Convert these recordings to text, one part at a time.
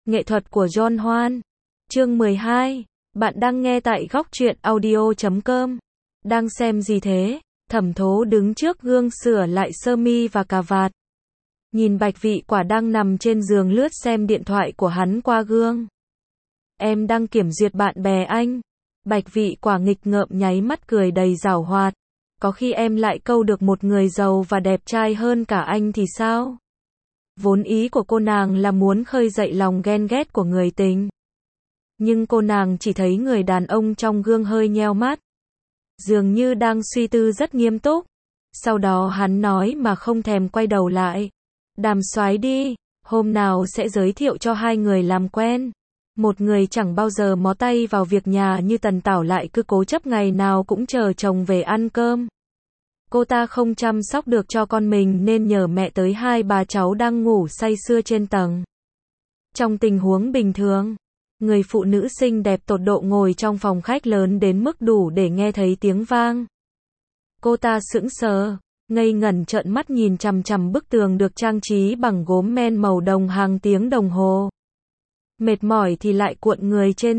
Nghệ thuật của John Hoan. Chương 12. Bạn đang nghe tại góc truyện audio.com. Đang xem gì thế? Thẩm Thố đứng trước gương sửa lại sơ mi và cà vạt. Nhìn Bạch Vị Quả đang nằm trên giường lướt xem điện thoại của hắn qua gương. Em đang kiểm duyệt bạn bè anh. Bạch Vị Quả nghịch ngợm nháy mắt cười đầy giảo hoạt. Có khi em lại câu được một người giàu và đẹp trai hơn cả anh thì sao? Vốn ý của cô nàng là muốn khơi dậy lòng ghen ghét của người tình. Nhưng cô nàng chỉ thấy người đàn ông trong gương hơi nheo mắt. Dường như đang suy tư rất nghiêm túc. Sau đó hắn nói mà không thèm quay đầu lại. Đàm soái đi, hôm nào sẽ giới thiệu cho hai người làm quen. Một người chẳng bao giờ mó tay vào việc nhà như Tần Tảo lại cứ cố chấp ngày nào cũng chờ chồng về ăn cơm. Cô ta không chăm sóc được cho con mình nên nhờ mẹ tới hai bà cháu đang ngủ say sưa trên tầng. Trong tình huống bình thường, người phụ nữ xinh đẹp tột độ ngồi trong phòng khách lớn đến mức đủ để nghe thấy tiếng vang. Cô ta sững sờ, ngây ngẩn trợn mắt nhìn chằm chằm bức tường được trang trí bằng gốm men màu đồng hàng tiếng đồng hồ. Mệt mỏi thì lại cuộn người trên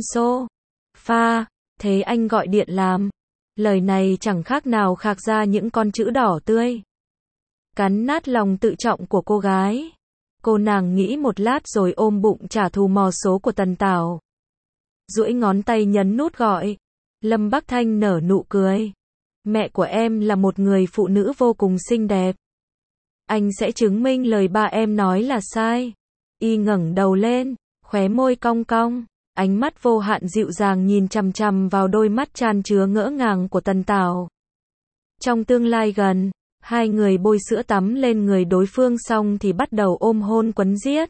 sofa. Thế anh gọi điện làm. Lời này chẳng khác nào khạc ra những con chữ đỏ tươi. Cắn nát lòng tự trọng của cô gái. Cô nàng nghĩ một lát rồi ôm bụng trả thù mò số của Tần Tảo. Duỗi ngón tay nhấn nút gọi. Lâm Bắc Thanh nở nụ cười. Mẹ của em là một người phụ nữ vô cùng xinh đẹp. Anh sẽ chứng minh lời ba em nói là sai. Y ngẩng đầu lên, khóe môi cong cong. Ánh mắt vô hạn dịu dàng nhìn chằm chằm vào đôi mắt chan chứa ngỡ ngàng của Tần Tảo. Trong tương lai gần, hai người bôi sữa tắm lên người đối phương xong thì bắt đầu ôm hôn quấn giết.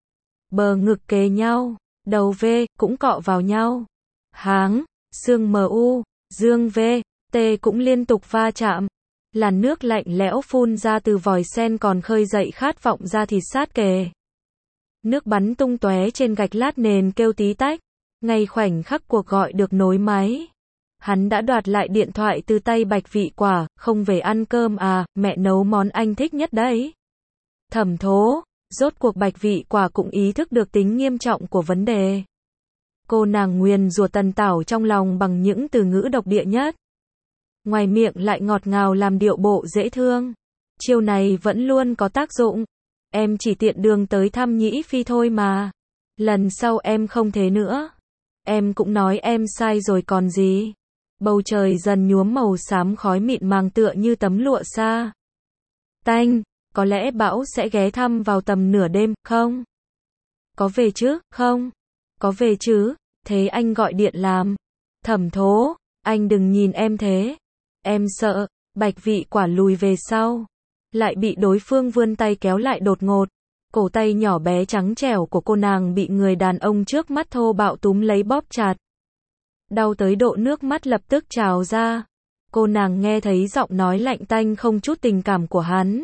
Bờ ngực kề nhau, đầu V cũng cọ vào nhau. Háng, xương MU, dương V, T cũng liên tục va chạm. Làn nước lạnh lẽo phun ra từ vòi sen còn khơi dậy khát vọng ra thịt sát kề. Nước bắn tung tóe trên gạch lát nền kêu tí tách. Ngay khoảnh khắc cuộc gọi được nối máy, hắn đã đoạt lại điện thoại từ tay Bạch Vị Quả. Không về ăn cơm à, mẹ nấu món anh thích nhất đấy. Thẩm Thố, rốt cuộc Bạch Vị Quả cũng ý thức được tính nghiêm trọng của vấn đề. Cô nàng nguyền rủa Tần Tảo trong lòng bằng những từ ngữ độc địa nhất. Ngoài miệng lại ngọt ngào làm điệu bộ dễ thương. Chiêu này vẫn luôn có tác dụng. Em chỉ tiện đường tới thăm Nhĩ Phi thôi mà. Lần sau em không thế nữa. Em cũng nói em sai rồi còn gì. Bầu trời dần nhuốm màu xám khói mịn màng tựa như tấm lụa xa tanh. Có lẽ bão sẽ ghé thăm vào tầm nửa đêm, không? Có về chứ, không? Có về chứ, thế anh gọi điện làm. Thẩm Thố, anh đừng nhìn em thế. Em sợ. Bạch Vị Quả lùi về sau. Lại bị đối phương vươn tay kéo lại đột ngột. Cổ tay nhỏ bé trắng trẻo của cô nàng bị người đàn ông trước mắt thô bạo túm lấy bóp chặt. Đau tới độ nước mắt lập tức trào ra. Cô nàng nghe thấy giọng nói lạnh tanh không chút tình cảm của hắn.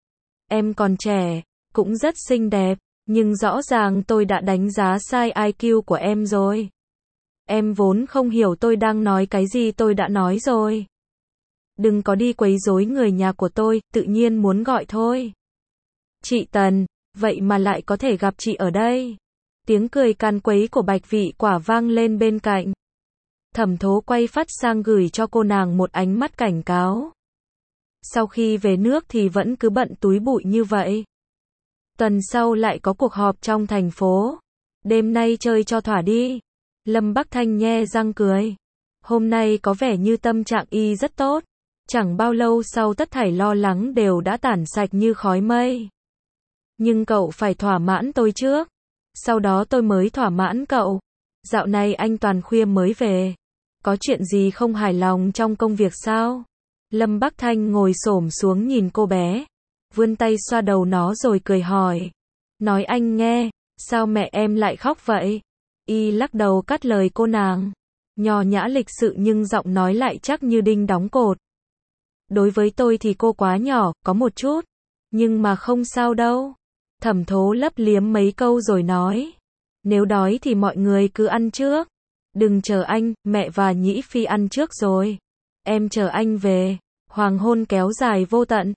Em còn trẻ, cũng rất xinh đẹp, nhưng rõ ràng tôi đã đánh giá sai IQ của em rồi. Em vốn không hiểu tôi đang nói cái gì tôi đã nói rồi. Đừng có đi quấy rối người nhà của tôi, tự nhiên muốn gọi thôi. Chị Tần, vậy mà lại có thể gặp chị ở đây. Tiếng cười càn quấy của Bạch Vị Quả vang lên bên cạnh. Thẩm Thố quay phát sang gửi cho cô nàng một ánh mắt cảnh cáo. Sau khi về nước thì vẫn cứ bận túi bụi như vậy. Tuần sau lại có cuộc họp trong thành phố. Đêm nay chơi cho thỏa đi. Lâm Bắc Thanh nhe răng cười. Hôm nay có vẻ như tâm trạng y rất tốt. Chẳng bao lâu sau tất thảy lo lắng đều đã tản sạch như khói mây. Nhưng cậu phải thỏa mãn tôi trước. Sau đó tôi mới thỏa mãn cậu. Dạo này anh toàn khuya mới về. Có chuyện gì không hài lòng trong công việc sao? Lâm Bắc Thanh ngồi xổm xuống nhìn cô bé. Vươn tay xoa đầu nó rồi cười hỏi. Nói anh nghe, sao mẹ em lại khóc vậy? Y lắc đầu cắt lời cô nàng. Nho nhã lịch sự nhưng giọng nói lại chắc như đinh đóng cột. Đối với tôi thì cô quá nhỏ, có một chút. Nhưng mà không sao đâu. Thẩm Thố lấp liếm mấy câu rồi nói. Nếu đói thì mọi người cứ ăn trước. Đừng chờ anh, mẹ và Nhĩ Phi ăn trước rồi. Em chờ anh về. Hoàng hôn kéo dài vô tận.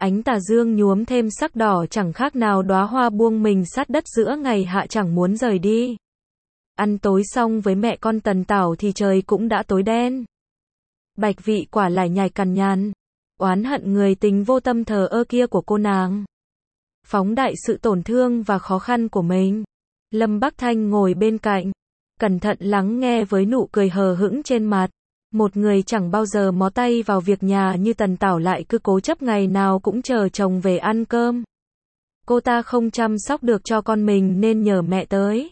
Ánh tà dương nhuốm thêm sắc đỏ chẳng khác nào đóa hoa buông mình sát đất giữa ngày hạ chẳng muốn rời đi. Ăn tối xong với mẹ con Tần Tảo thì trời cũng đã tối đen. Bạch Vị quả lải nhải cằn nhằn, oán hận người tình vô tâm thờ ơ kia của cô nàng. Phóng đại sự tổn thương và khó khăn của mình. Lâm Bắc Thanh ngồi bên cạnh, cẩn thận lắng nghe với nụ cười hờ hững trên mặt. Một người chẳng bao giờ mó tay vào việc nhà như Tần Tảo lại cứ cố chấp ngày nào cũng chờ chồng về ăn cơm. Cô ta không chăm sóc được cho con mình nên nhờ mẹ tới.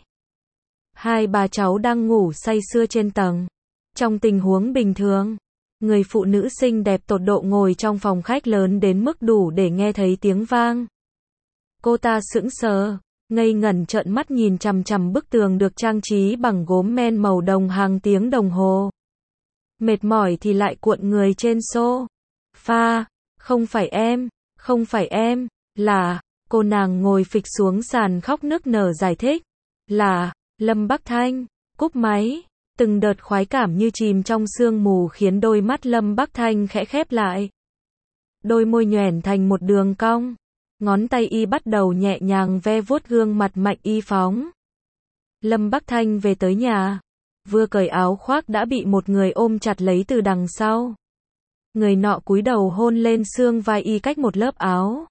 Hai bà cháu đang ngủ say sưa trên tầng. Trong tình huống bình thường, người phụ nữ xinh đẹp tột độ ngồi trong phòng khách lớn đến mức đủ để nghe thấy tiếng vang. Cô ta sững sờ, ngây ngẩn trợn mắt nhìn chằm chằm bức tường được trang trí bằng gốm men màu đồng hàng tiếng đồng hồ. Mệt mỏi thì lại cuộn người trên sofa. Không phải em, là, cô nàng ngồi phịch xuống sàn khóc nức nở giải thích. Là, Lâm Bắc Thanh, cúp máy. Từng đợt khoái cảm như chìm trong sương mù khiến đôi mắt Lâm Bắc Thanh khẽ khép lại. Đôi môi nhoẻn thành một đường cong. Ngón tay y bắt đầu nhẹ nhàng ve vuốt gương mặt Mạnh Y Phóng. Lâm Bắc Thanh về tới nhà. Vừa cởi áo khoác đã bị một người ôm chặt lấy từ đằng sau. Người nọ cúi đầu hôn lên xương vai y cách một lớp áo.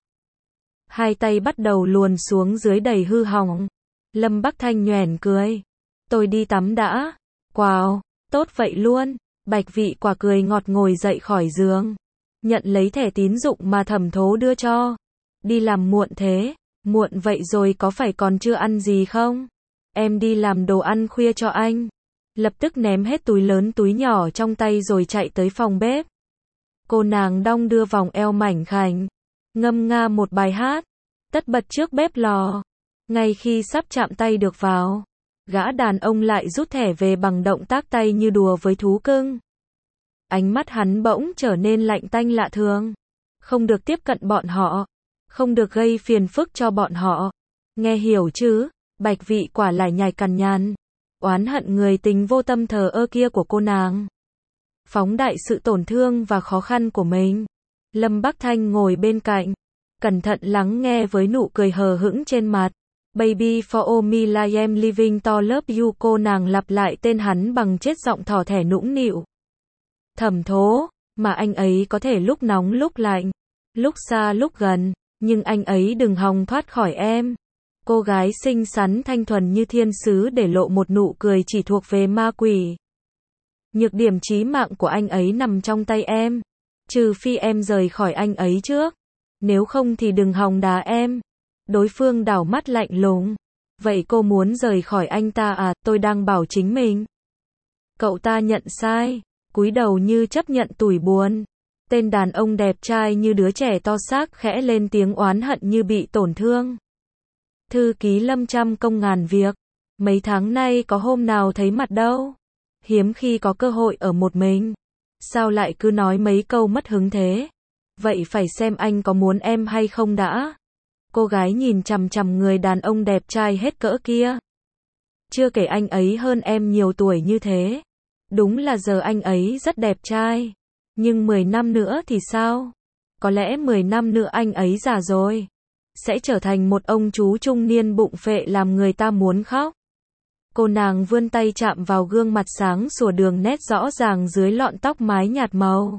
Hai tay bắt đầu luồn xuống dưới đầy hư hỏng. Lâm Bắc Thanh nhoẻn cười. Tôi đi tắm đã. Wow, tốt vậy luôn. Bạch Vị quả cười ngọt ngồi dậy khỏi giường. Nhận lấy thẻ tín dụng mà Thẩm Thố đưa cho. Đi làm muộn thế. Muộn vậy rồi có phải còn chưa ăn gì không? Em đi làm đồ ăn khuya cho anh. Lập tức ném hết túi lớn túi nhỏ trong tay rồi chạy tới phòng bếp. Cô nàng đong đưa vòng eo mảnh khảnh, ngâm nga một bài hát, tất bật trước bếp lò. Ngay khi sắp chạm tay được vào, gã đàn ông lại rút thẻ về bằng động tác tay như đùa với thú cưng. Ánh mắt hắn bỗng trở nên lạnh tanh lạ thường. Không được tiếp cận bọn họ, không được gây phiền phức cho bọn họ. Nghe hiểu chứ? Bạch Vị quả lải nhải cằn nhằn, oán hận người tình vô tâm thờ ơ kia của cô nàng. Phóng đại sự tổn thương và khó khăn của mình. Lâm Bắc Thanh ngồi bên cạnh, cẩn thận lắng nghe với nụ cười hờ hững trên mặt. Baby for me like I'm living to love you, cô nàng lặp lại tên hắn bằng chết giọng thỏ thẻ nũng nịu. Thẩm Thố, mà anh ấy có thể lúc nóng lúc lạnh, lúc xa lúc gần, nhưng anh ấy đừng hòng thoát khỏi em. Cô gái xinh xắn thanh thuần như thiên sứ để lộ một nụ cười chỉ thuộc về ma quỷ. Nhược điểm chí mạng của anh ấy nằm trong tay em. Trừ phi em rời khỏi anh ấy trước. Nếu không thì đừng hòng đá em. Đối phương đảo mắt lạnh lùng. Vậy cô muốn rời khỏi anh ta à? Tôi đang bảo chính mình. Cậu ta nhận sai. Cúi đầu như chấp nhận tủi buồn. Tên đàn ông đẹp trai như đứa trẻ to xác khẽ lên tiếng oán hận như bị tổn thương. Thư ký Lâm trăm công ngàn việc. Mấy tháng nay có hôm nào thấy mặt đâu. Hiếm khi có cơ hội ở một mình. Sao lại cứ nói mấy câu mất hứng thế? Vậy phải xem anh có muốn em hay không đã. Cô gái nhìn chằm chằm người đàn ông đẹp trai hết cỡ kia. Chưa kể anh ấy hơn em nhiều tuổi như thế. Đúng là giờ anh ấy rất đẹp trai. Nhưng 10 năm nữa thì sao? Có lẽ 10 năm nữa anh ấy già rồi. Sẽ trở thành một ông chú trung niên bụng phệ làm người ta muốn khóc. Cô nàng vươn tay chạm vào gương mặt sáng sủa đường nét rõ ràng dưới lọn tóc mái nhạt màu.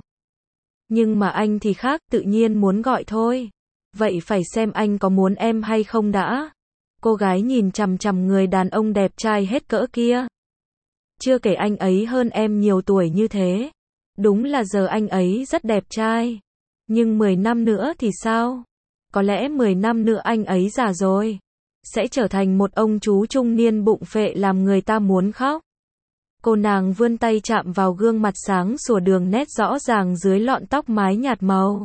Nhưng mà anh thì khác, tự nhiên muốn gọi thôi. Vậy phải xem anh có muốn em hay không đã. Cô gái nhìn chằm chằm người đàn ông đẹp trai hết cỡ kia. Chưa kể anh ấy hơn em nhiều tuổi như thế. Đúng là giờ anh ấy rất đẹp trai. Nhưng 10 năm nữa thì sao? Có lẽ 10 năm nữa anh ấy già rồi. Sẽ trở thành một ông chú trung niên bụng phệ làm người ta muốn khóc. Cô nàng vươn tay chạm vào gương mặt sáng sủa đường nét rõ ràng dưới lọn tóc mái nhạt màu.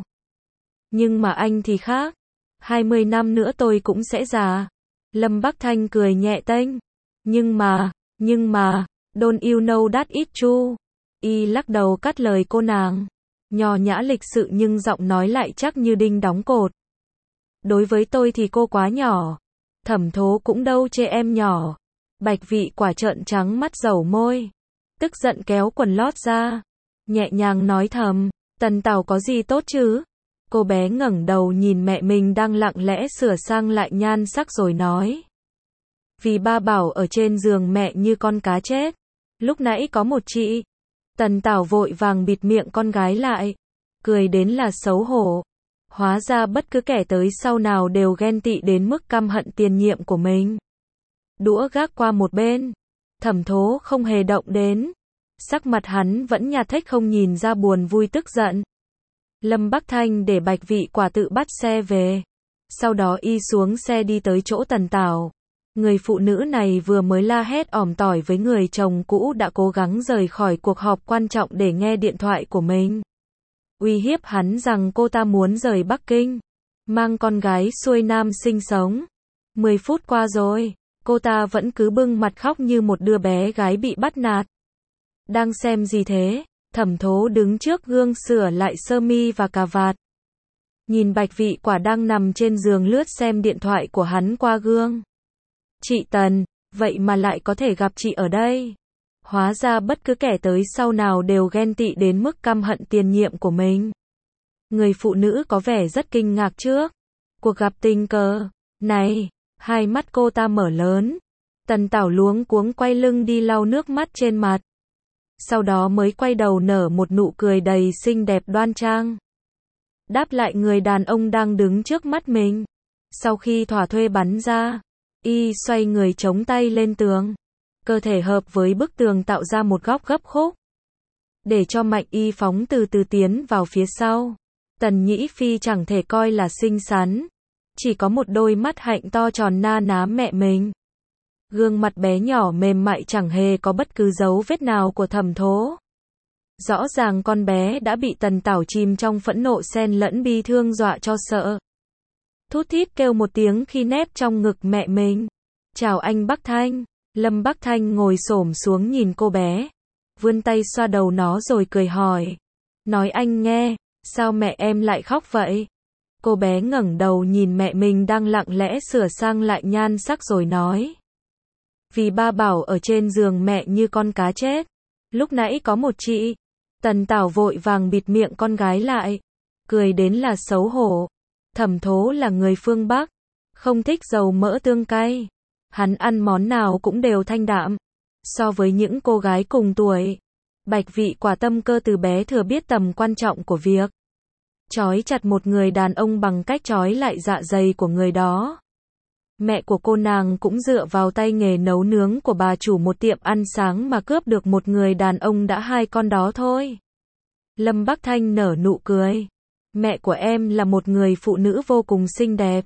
Nhưng mà anh thì khác. 20 năm nữa tôi cũng sẽ già. Lâm Bắc Thanh cười nhẹ tênh. Nhưng mà, don't you know that it's true. Y lắc đầu cắt lời cô nàng. Nho nhã lịch sự nhưng giọng nói lại chắc như đinh đóng cột. Đối với tôi thì cô quá nhỏ. Thẩm Thố cũng đâu chê em nhỏ. Bạch Vị quả trợn trắng mắt dầu môi. Tức giận kéo quần lót ra. Nhẹ nhàng nói thầm. Tần Tảo có gì tốt chứ? Cô bé ngẩng đầu nhìn mẹ mình đang lặng lẽ sửa sang lại nhan sắc rồi nói. Vì ba bảo ở trên giường mẹ như con cá chết. Lúc nãy có một chị. Tần Tảo vội vàng bịt miệng con gái lại. Cười đến là xấu hổ. Hóa ra bất cứ kẻ tới sau nào đều ghen tị đến mức căm hận tiền nhiệm của mình. Đũa gác qua một bên. Thẩm Thố không hề động đến. Sắc mặt hắn vẫn nhạt thách không nhìn ra buồn vui tức giận. Lâm Bắc Thanh để Bạch Vị Quả tự bắt xe về. Sau đó y xuống xe đi tới chỗ Tần Tảo. Người phụ nữ này vừa mới la hét ỏm tỏi với người chồng cũ đã cố gắng rời khỏi cuộc họp quan trọng để nghe điện thoại của mình. Uy hiếp hắn rằng cô ta muốn rời Bắc Kinh, mang con gái xuôi Nam sinh sống. 10 phút qua rồi, cô ta vẫn cứ bưng mặt khóc như một đứa bé gái bị bắt nạt. Đang xem gì thế? Thẩm Thố đứng trước gương sửa lại sơ mi và cà vạt. Nhìn Bạch Vị Quả đang nằm trên giường lướt xem điện thoại của hắn qua gương. Chị Tần, vậy mà lại có thể gặp chị ở đây. Hóa ra bất cứ kẻ tới sau nào đều ghen tị đến mức căm hận tiền nhiệm của mình. Người phụ nữ có vẻ rất kinh ngạc trước cuộc gặp tình cờ này, hai mắt cô ta mở lớn. Tần Tảo luống cuống quay lưng đi lau nước mắt trên mặt. Sau đó mới quay đầu nở một nụ cười đầy xinh đẹp đoan trang. Đáp lại người đàn ông đang đứng trước mắt mình. Sau khi thỏa thuê bắn ra, y xoay người chống tay lên tường. Cơ thể hợp với bức tường tạo ra một góc gấp khúc. Để cho Mạnh Y phóng từ từ tiến vào phía sau. Tần Nhĩ Phi chẳng thể coi là xinh xắn. Chỉ có một đôi mắt hạnh to tròn na ná mẹ mình. Gương mặt bé nhỏ mềm mại chẳng hề có bất cứ dấu vết nào của Thẩm Thố. Rõ ràng con bé đã bị Tần Tảo chìm trong phẫn nộ xen lẫn bi thương dọa cho sợ. Thút thít kêu một tiếng khi nép trong ngực mẹ mình. Chào anh Bắc Thanh. Lâm Bắc Thanh ngồi xổm xuống nhìn cô bé. Vươn tay xoa đầu nó rồi cười hỏi. Nói anh nghe, sao mẹ em lại khóc vậy? Cô bé ngẩng đầu nhìn mẹ mình đang lặng lẽ sửa sang lại nhan sắc rồi nói. Vì ba bảo ở trên giường mẹ như con cá chết. Lúc nãy có một chị. Tần Tảo vội vàng bịt miệng con gái lại. Cười đến là xấu hổ. Thẩm Thố là người phương Bắc. Không thích dầu mỡ tương cay. Hắn ăn món nào cũng đều thanh đạm. So với những cô gái cùng tuổi, Bạch Vị Quả tâm cơ từ bé thừa biết tầm quan trọng của việc trói chặt một người đàn ông bằng cách trói lại dạ dày của người đó. Mẹ của cô nàng cũng dựa vào tay nghề nấu nướng của bà chủ một tiệm ăn sáng mà cướp được một người đàn ông đã 2 con đó thôi. Lâm Bắc Thanh nở nụ cười. Mẹ của em là một người phụ nữ vô cùng xinh đẹp.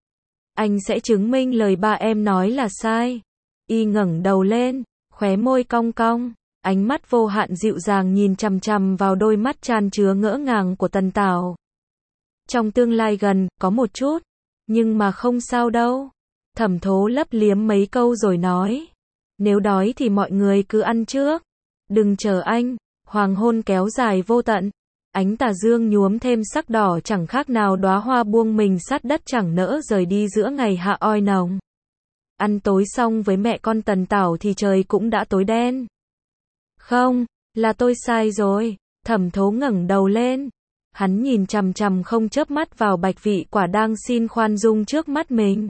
Anh sẽ chứng minh lời ba em nói là sai. Y ngẩng đầu lên, khóe môi cong cong, ánh mắt vô hạn dịu dàng nhìn chằm chằm vào đôi mắt chan chứa ngỡ ngàng của Tần Tảo. Trong tương lai gần, có một chút, nhưng mà không sao đâu. Thẩm Thố lấp liếm mấy câu rồi nói. Nếu đói thì mọi người cứ ăn trước. Đừng chờ anh. Hoàng hôn kéo dài vô tận. Ánh tà dương nhuốm thêm sắc đỏ chẳng khác nào đóa hoa buông mình sát đất chẳng nỡ rời đi giữa ngày hạ oi nồng. Ăn tối xong với mẹ con Tần Tảo thì trời cũng đã tối đen. Không, là tôi sai rồi. Thẩm Thố ngẩng đầu lên. Hắn nhìn chằm chằm không chớp mắt vào Bạch Vị Quả đang xin khoan dung trước mắt mình.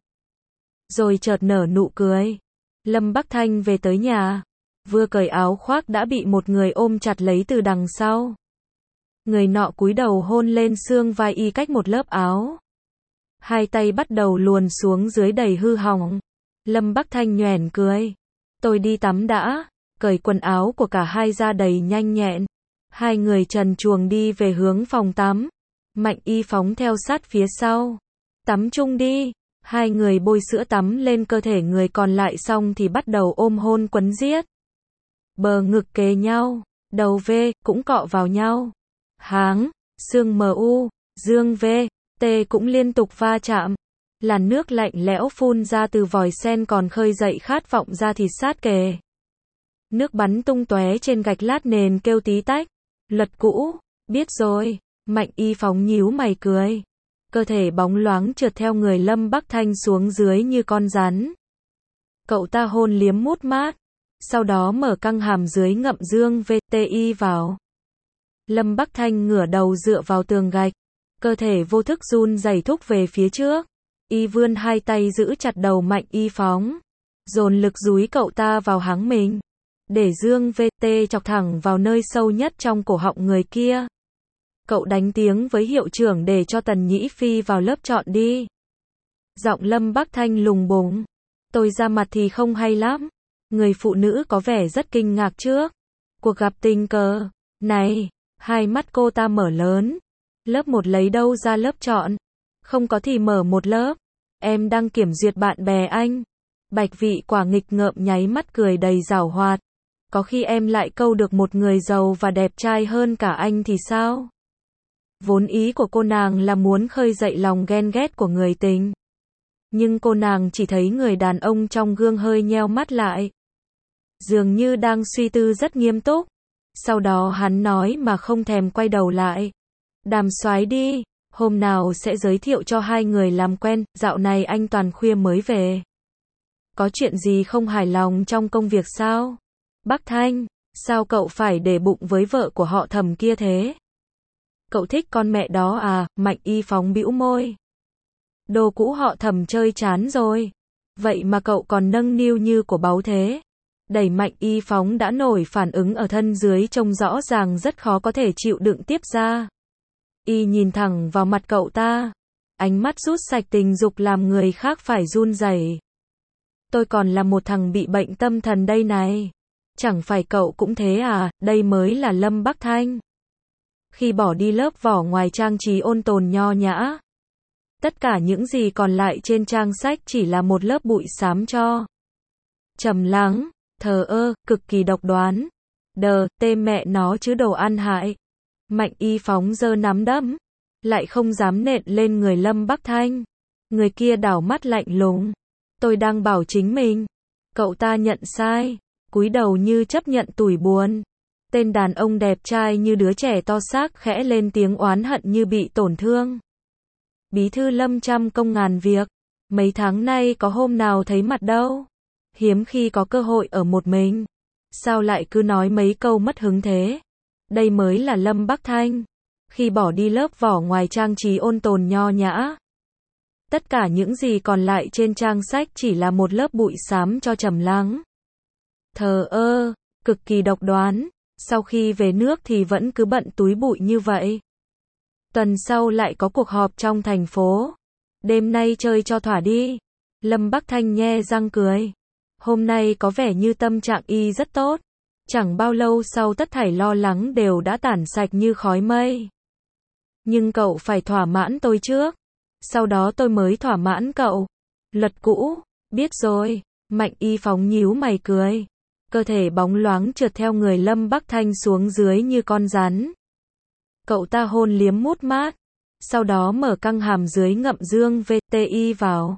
Rồi chợt nở nụ cười. Lâm Bắc Thanh về tới nhà. Vừa cởi áo khoác đã bị một người ôm chặt lấy từ đằng sau. Người nọ cúi đầu hôn lên xương vai y cách một lớp áo. Hai tay bắt đầu luồn xuống dưới đầy hư hỏng. Lâm Bắc Thanh nhoẻn cười. Tôi đi tắm đã. Cởi quần áo của cả hai ra đầy nhanh nhẹn. Hai người trần truồng đi về hướng phòng tắm. Mạnh Y phóng theo sát phía sau. Tắm chung đi. Hai người bôi sữa tắm lên cơ thể người còn lại xong thì bắt đầu ôm hôn quấn giết. Bờ ngực kề nhau, đầu V cũng cọ vào nhau. Háng, xương MU, dương V, T cũng liên tục va chạm. Làn nước lạnh lẽo phun ra từ vòi sen còn khơi dậy khát vọng ra thịt sát kề. Nước bắn tung tóe trên gạch lát nền kêu tí tách. Luật cũ, biết rồi. Mạnh Y phóng nhíu mày cười. Cơ thể bóng loáng trượt theo người Lâm Bắc Thanh xuống dưới như con rắn. Cậu ta hôn liếm mút mát. Sau đó mở căng hàm dưới ngậm dương VTI vào. Lâm Bắc Thanh ngửa đầu dựa vào tường gạch. Cơ thể vô thức run rẩy thúc về phía trước. Y vươn hai tay giữ chặt đầu Mạnh Y Phóng, dồn lực dúi cậu ta vào háng mình, để Dương VT chọc thẳng vào nơi sâu nhất trong cổ họng người kia. Cậu đánh tiếng với hiệu trưởng để cho Tần Nhĩ Phi vào lớp chọn đi. Giọng Lâm Bắc Thanh lùng bùng. Tôi ra mặt thì không hay lắm. Người phụ nữ có vẻ rất kinh ngạc trước cuộc gặp tình cờ này. Hai mắt cô ta mở lớn. Lớp 1 lấy đâu ra lớp chọn? Không có thì mở một lớp. Em đang kiểm duyệt bạn bè anh. Bạch Vị Quả nghịch ngợm nháy mắt cười đầy giảo hoạt. Có khi em lại câu được một người giàu và đẹp trai hơn cả anh thì sao? Vốn ý của cô nàng là muốn khơi dậy lòng ghen ghét của người tình. Nhưng cô nàng chỉ thấy người đàn ông trong gương hơi nheo mắt lại. Dường như đang suy tư rất nghiêm túc. Sau đó hắn nói mà không thèm quay đầu lại. Đàm soái đi, hôm nào sẽ giới thiệu cho hai người làm quen, dạo này anh toàn khuya mới về. Có chuyện gì không hài lòng trong công việc sao? Bắc Thanh, sao cậu phải để bụng với vợ của họ Thẩm kia thế? Cậu thích con mẹ đó à? Mạnh Y Phóng bĩu môi. Đồ cũ họ Thẩm chơi chán rồi. Vậy mà cậu còn nâng niu như của báu thế. Đẩy Mạnh Y Phóng đã nổi phản ứng ở thân dưới trông rõ ràng rất khó có thể chịu đựng tiếp ra. Y nhìn thẳng vào mặt cậu ta. Ánh mắt rút sạch tình dục làm người khác phải run rẩy. Tôi còn là một thằng bị bệnh tâm thần đây này. Chẳng phải cậu cũng thế à? Đây mới là Lâm Bắc Thanh. Khi bỏ đi lớp vỏ ngoài trang trí ôn tồn nho nhã, tất cả những gì còn lại trên trang sách chỉ là một lớp bụi xám cho. Trầm lắng, thờ ơ, cực kỳ độc đoán. Tê mẹ nó chứ đồ ăn hại. Mạnh Y Phóng giơ nắm đấm, lại không dám nện lên người Lâm Bắc Thanh. Người kia đảo mắt lạnh lùng. Tôi đang bảo chính mình. Cậu ta nhận sai, cúi đầu như chấp nhận tủi buồn. Tên đàn ông đẹp trai như đứa trẻ to xác khẽ lên tiếng oán hận như bị tổn thương. Bí thư Lâm trăm công ngàn việc. Mấy tháng nay có hôm nào thấy mặt đâu. Hiếm khi có cơ hội ở một mình. Sao lại cứ nói mấy câu mất hứng thế? Đây mới là Lâm Bắc Thanh. Khi bỏ đi lớp vỏ ngoài trang trí ôn tồn nho nhã, tất cả những gì còn lại trên trang sách chỉ là một lớp bụi xám cho trầm lắng. Thờ ơ, cực kỳ độc đoán. Sau khi về nước thì vẫn cứ bận túi bụi như vậy. Tuần sau lại có cuộc họp trong thành phố. Đêm nay chơi cho thỏa đi. Lâm Bắc Thanh nhe răng cười. Hôm nay có vẻ như tâm trạng y rất tốt. Chẳng bao lâu sau tất thảy lo lắng đều đã tản sạch như khói mây. Nhưng cậu phải thỏa mãn tôi trước. Sau đó tôi mới thỏa mãn cậu. Luật cũ, biết rồi. Mạnh Y Phóng nhíu mày cười. Cơ thể bóng loáng trượt theo người Lâm Bắc Thanh xuống dưới như con rắn. Cậu ta hôn liếm mút mát. Sau đó mở căng hàm dưới ngậm Dương VTI vào.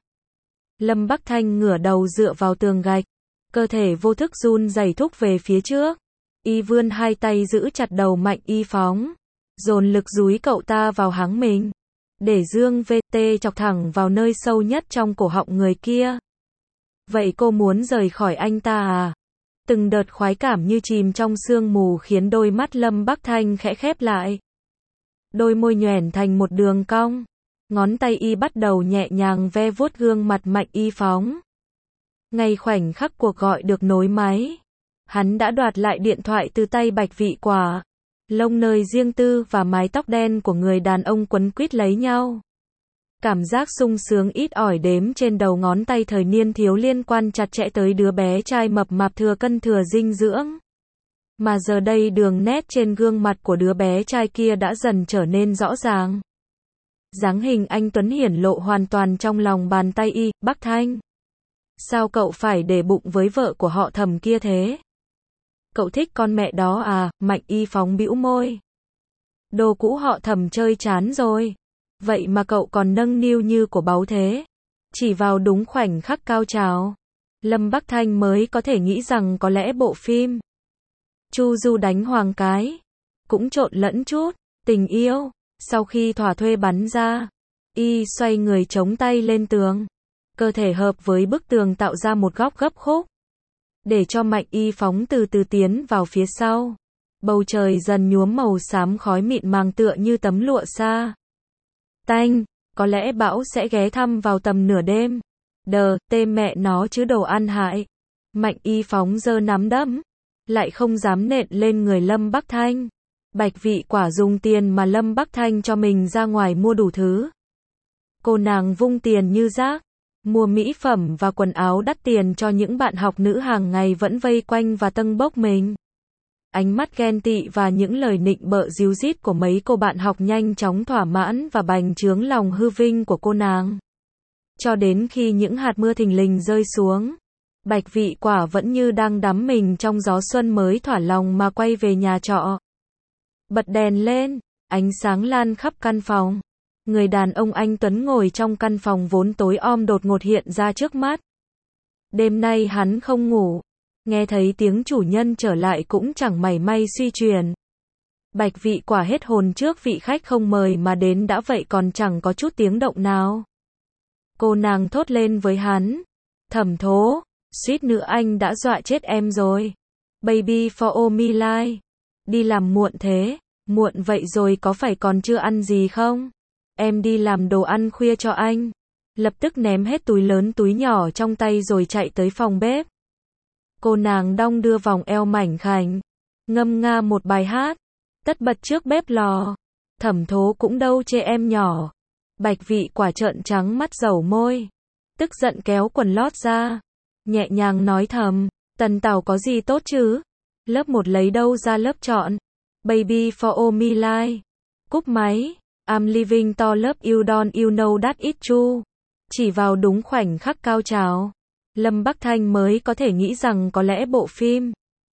Lâm Bắc Thanh ngửa đầu dựa vào tường gạch. Cơ thể vô thức run rẩy thúc về phía trước. Y vươn hai tay giữ chặt đầu Mạnh Y Phóng, dồn lực dúi cậu ta vào háng mình, để Dương VT chọc thẳng vào nơi sâu nhất trong cổ họng người kia. Vậy cô muốn rời khỏi anh ta à? Từng đợt khoái cảm như chìm trong sương mù khiến đôi mắt Lâm Bắc Thanh khẽ khép lại. Đôi môi nhoẻn thành một đường cong. Ngón tay y bắt đầu nhẹ nhàng ve vuốt gương mặt Mạnh Y Phóng. Ngay khoảnh khắc cuộc gọi được nối máy, hắn đã đoạt lại điện thoại từ tay Bạch Vị Quả. Lông nơi riêng tư và mái tóc đen của người đàn ông quấn quýt lấy nhau. Cảm giác sung sướng ít ỏi đếm trên đầu ngón tay thời niên thiếu liên quan chặt chẽ tới đứa bé trai mập mạp thừa cân thừa dinh dưỡng. Mà giờ đây đường nét trên gương mặt của đứa bé trai kia đã dần trở nên rõ ràng. Dáng hình anh tuấn hiển lộ hoàn toàn trong lòng bàn tay y. Bắc Thanh, sao cậu phải để bụng với vợ của họ Thẩm kia thế? Cậu thích con mẹ đó à? Mạnh Y Phóng bĩu môi. Đồ cũ họ Thẩm chơi chán rồi. Vậy mà cậu còn nâng niu như của báu thế. Chỉ vào đúng khoảnh khắc cao trào, Lâm Bắc Thanh mới có thể nghĩ rằng có lẽ bộ phim Chu Du đánh Hoàng Cái cũng trộn lẫn chút tình yêu. Sau khi thỏa thuê bắn ra, y xoay người chống tay lên tường. Cơ thể hợp với bức tường tạo ra một góc gấp khúc, để cho Mạnh Y Phóng từ từ tiến vào phía sau. Bầu trời dần nhuốm màu xám khói mịn màng tựa như tấm lụa xa. Tanh, có lẽ bão sẽ ghé thăm vào tầm nửa đêm. Tê mẹ nó chứ đồ ăn hại. Mạnh Y Phóng giơ nắm đấm, lại không dám nện lên người Lâm Bắc Thanh. Bạch Vị Quả dùng tiền mà Lâm Bắc Thanh cho mình ra ngoài mua đủ thứ. Cô nàng vung tiền như rác, mua mỹ phẩm và quần áo đắt tiền cho những bạn học nữ hàng ngày vẫn vây quanh và tâng bốc mình. Ánh mắt ghen tị và những lời nịnh bợ díu dít của mấy cô bạn học nhanh chóng thỏa mãn và bành trướng lòng hư vinh của cô nàng. Cho đến khi những hạt mưa thình lình rơi xuống, Bạch Vị Quả vẫn như đang đắm mình trong gió xuân mới thỏa lòng mà quay về nhà trọ. Bật đèn lên, ánh sáng lan khắp căn phòng. Người đàn ông anh Tuấn ngồi trong căn phòng vốn tối om đột ngột hiện ra trước mắt. Đêm nay hắn không ngủ, nghe thấy tiếng chủ nhân trở lại cũng chẳng mảy may suy chuyển. Bạch Vị Quả hết hồn trước vị khách không mời mà đến đã vậy còn chẳng có chút tiếng động nào. Cô nàng thốt lên với hắn, Thẩm Thố, suýt nữa anh đã dọa chết em rồi. Baby for me like. Đi làm muộn thế, muộn vậy rồi có phải còn chưa ăn gì không? Em đi làm đồ ăn khuya cho anh. Lập tức ném hết túi lớn túi nhỏ trong tay rồi chạy tới phòng bếp. Cô nàng đong đưa vòng eo mảnh khảnh, ngâm nga một bài hát, tất bật trước bếp lò. Thẩm Thố cũng đâu chê em nhỏ. Bạch Vị Quả trợn trắng mắt dầu môi, tức giận kéo quần lót ra, nhẹ nhàng nói thầm, Tần Tảo có gì tốt chứ? Lớp 1 lấy đâu ra lớp chọn? Baby for me like. Cúp máy. I'm living to love you don't you know that it's true. Chỉ vào đúng khoảnh khắc cao trào, Lâm Bắc Thanh mới có thể nghĩ rằng có lẽ bộ phim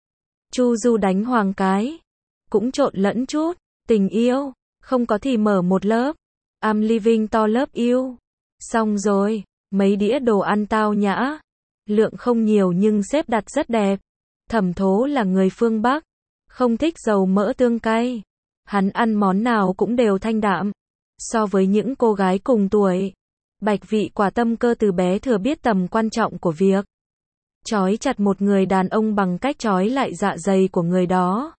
Chu Du đánh Hoàng Cái cũng trộn lẫn chút tình yêu, không có thì mở một lớp I'm living to love you. Xong rồi, mấy đĩa đồ ăn tao nhã, lượng không nhiều nhưng xếp đặt rất đẹp. Thẩm Thố là người phương Bắc, không thích dầu mỡ tương cay. Hắn ăn món nào cũng đều thanh đạm. So với những cô gái cùng tuổi, Bạch Vị Quả tâm cơ từ bé thừa biết tầm quan trọng của việc trói chặt một người đàn ông bằng cách trói lại dạ dày của người đó.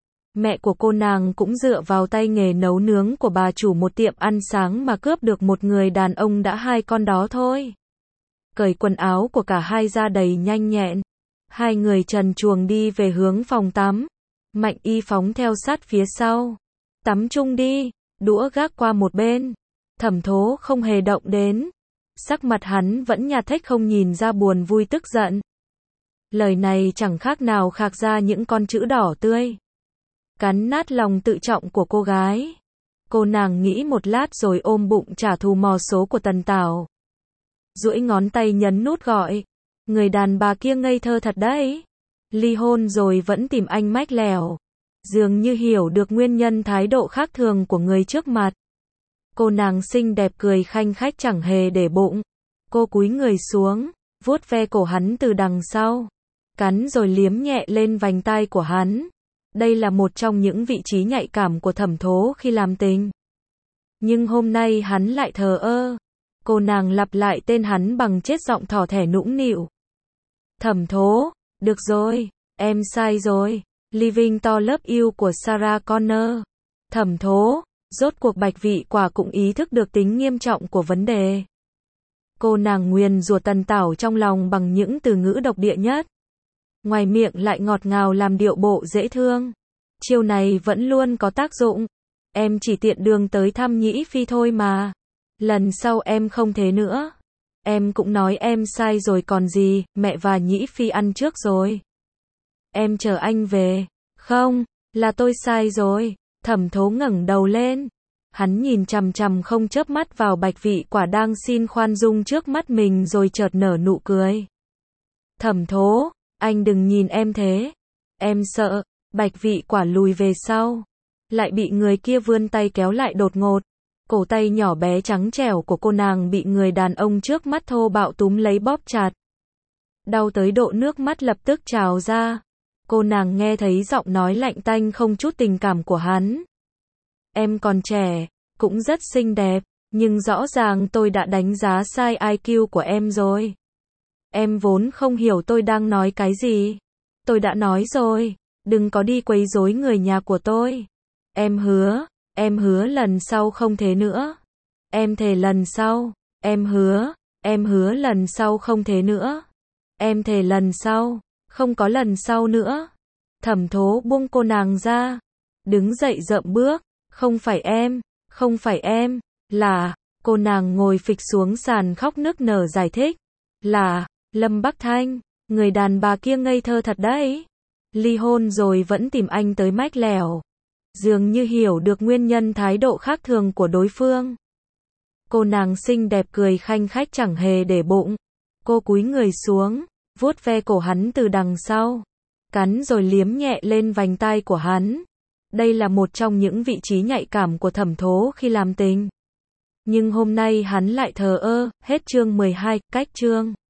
Mẹ của cô nàng cũng dựa vào tay nghề nấu nướng của bà chủ một tiệm ăn sáng mà cướp được một người đàn ông đã 2 con đó thôi. Cởi quần áo của cả hai ra đầy nhanh nhẹn. Hai người trần truồng đi về hướng phòng tắm. Mạnh Y Phóng theo sát phía sau. Tắm chung đi, đũa gác qua một bên. Thẩm Thố không hề động đến. Sắc mặt hắn vẫn nhạt thách không nhìn ra buồn vui tức giận. Lời này chẳng khác nào khạc ra những con chữ đỏ tươi. Cắn nát lòng tự trọng của cô gái. Cô nàng nghĩ một lát rồi ôm bụng trả thù mò số của Tần Tảo. Duỗi ngón tay nhấn nút gọi. Người đàn bà kia ngây thơ thật đấy. Ly hôn rồi vẫn tìm anh mách lèo. Dường như hiểu được nguyên nhân thái độ khác thường của người trước mặt. Cô nàng xinh đẹp cười khanh khách chẳng hề để bụng. Cô cúi người xuống, vuốt ve cổ hắn từ đằng sau. Cắn rồi liếm nhẹ lên vành tai của hắn. Đây là một trong những vị trí nhạy cảm của Thẩm Thố khi làm tình. Nhưng hôm nay hắn lại thờ ơ. Cô nàng lặp lại tên hắn bằng chết giọng thỏ thẻ nũng nịu. Thẩm Thố, được rồi, em sai rồi. Living to love you của Sarah Connor. Thẩm Thố, rốt cuộc Bạch Vị Quả cũng ý thức được tính nghiêm trọng của vấn đề. Cô nàng nguyền rủa Tần Tảo trong lòng bằng những từ ngữ độc địa nhất. Ngoài miệng lại ngọt ngào làm điệu bộ dễ thương. Chiêu này vẫn luôn có tác dụng. Em chỉ tiện đường tới thăm Nhĩ Phi thôi mà. Lần sau em không thế nữa. Em cũng nói em sai rồi còn gì, mẹ và Nhĩ Phi ăn trước rồi. Em chờ anh về. Không, là tôi sai rồi. Thẩm Thố ngẩng đầu lên. Hắn nhìn chằm chằm không chớp mắt vào Bạch Vị Quả đang xin khoan dung trước mắt mình rồi chợt nở nụ cười. Thẩm Thố, anh đừng nhìn em thế. Em sợ. Bạch Vị Quả lùi về sau. Lại bị người kia vươn tay kéo lại đột ngột. Cổ tay nhỏ bé trắng trẻo của cô nàng bị người đàn ông trước mắt thô bạo túm lấy bóp chặt. Đau tới độ nước mắt lập tức trào ra. Cô nàng nghe thấy giọng nói lạnh tanh không chút tình cảm của hắn. Em còn trẻ, cũng rất xinh đẹp, nhưng rõ ràng tôi đã đánh giá sai IQ của em rồi. Em vốn không hiểu tôi đang nói cái gì. Tôi đã nói rồi, đừng có đi quấy rối người nhà của tôi. Em hứa lần sau không thế nữa. Em thề lần sau, em hứa lần sau không thế nữa. Em thề lần sau, không có lần sau nữa. Thẩm Thố buông cô nàng ra, đứng dậy dậm bước, không phải em, là, cô nàng ngồi phịch xuống sàn khóc nức nở giải thích, là, Lâm Bắc Thanh, người đàn bà kia ngây thơ thật đấy. Ly hôn rồi vẫn tìm anh tới mách lẻo. Dường như hiểu được nguyên nhân thái độ khác thường của đối phương. Cô nàng xinh đẹp cười khanh khách chẳng hề để bụng. Cô cúi người xuống, vuốt ve cổ hắn từ đằng sau, cắn rồi liếm nhẹ lên vành tai của hắn. Đây là một trong những vị trí nhạy cảm của Thẩm Thố khi làm tình. Nhưng hôm nay hắn lại thờ ơ. Hết chương 12, cách chương.